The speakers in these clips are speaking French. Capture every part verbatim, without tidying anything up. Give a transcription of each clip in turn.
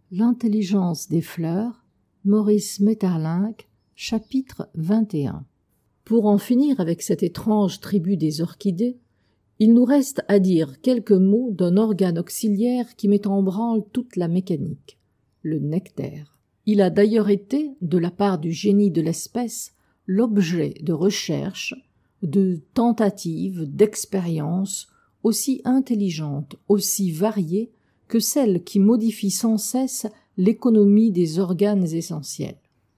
L'intelligence des fleurs, Maurice Maeterlinck, chapitre vingt et un. Pour en finir avec cette étrange tribu des orchidées, il nous reste à dire quelques mots d'un organe auxiliaire qui met en branle toute la mécanique, le nectaire. Il a d'ailleurs été, de la part du génie de l'espèce, l'objet de recherches, de tentatives, d'expériences aussi intelligentes, aussi variées que celles qui modifient sans cesse l'économie des organes essentiels.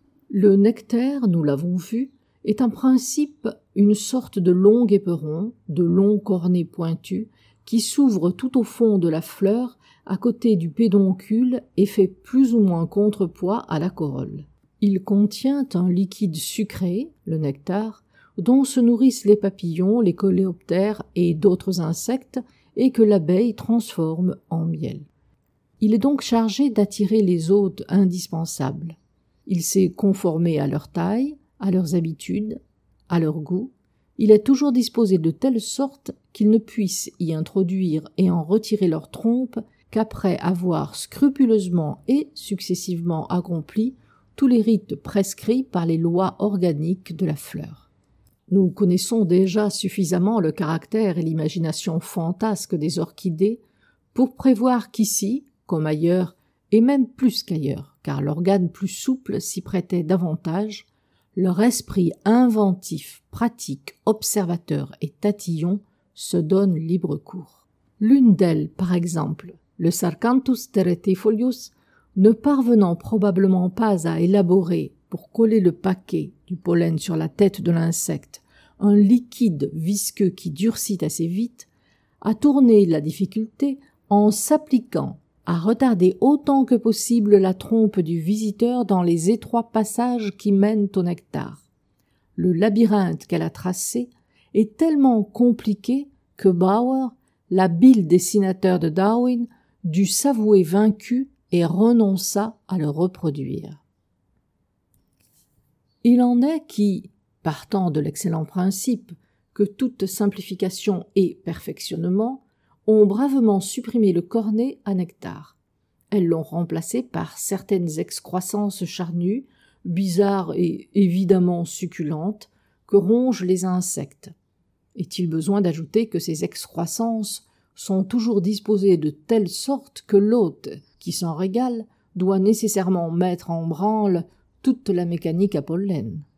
Le nectaire, nous l'avons vu, est en principe une sorte de long éperon, de long cornet pointu, qui s'ouvre tout au fond de la fleur, à côté du pédoncule et fait plus ou moins contrepoids à la corolle. Il contient un liquide sucré, le nectar, dont se nourrissent les papillons, les coléoptères et d'autres insectes, et que l'abeille transforme en miel. Il est donc chargé d'attirer les hôtes indispensables. Il s'est conformé à leur taille, à leurs habitudes, à leur goût. Il est toujours disposé de telle sorte qu'ils ne puissent y introduire et en retirer leur trompe qu'après avoir scrupuleusement et successivement accompli tous les rites prescrits par les lois organiques de la fleur. Nous connaissons déjà suffisamment le caractère et l'imagination fantasque des orchidées pour prévoir qu'ici, comme ailleurs, et même plus qu'ailleurs, car l'organe plus souple s'y prêtait davantage, leur esprit inventif, pratique, observateur et tatillon se donne libre cours. L'une d'elles, par exemple, le Sarcanthus terretifolius, ne parvenant probablement pas à élaborer, pour coller le paquet du pollen sur la tête de l'insecte, un liquide visqueux qui durcit assez vite, a tourné la difficulté en s'appliquant à retarder autant que possible la trompe du visiteur dans les étroits passages qui mènent au nectar. Le labyrinthe qu'elle a tracé est tellement compliqué que Bauer, l'habile dessinateur de Darwin, dut s'avouer vaincu et renonça à le reproduire. Il en est qui, partant de l'excellent principe que toute simplification est perfectionnement, ont bravement supprimé le cornet à nectar. Elles l'ont remplacé par certaines excroissances charnues, bizarres et évidemment succulentes, que rongent les insectes. Est-il besoin d'ajouter que ces excroissances sont toujours disposées de telle sorte que l'hôte, qui s'en régale, doit nécessairement mettre en branle toute la mécanique à pollen.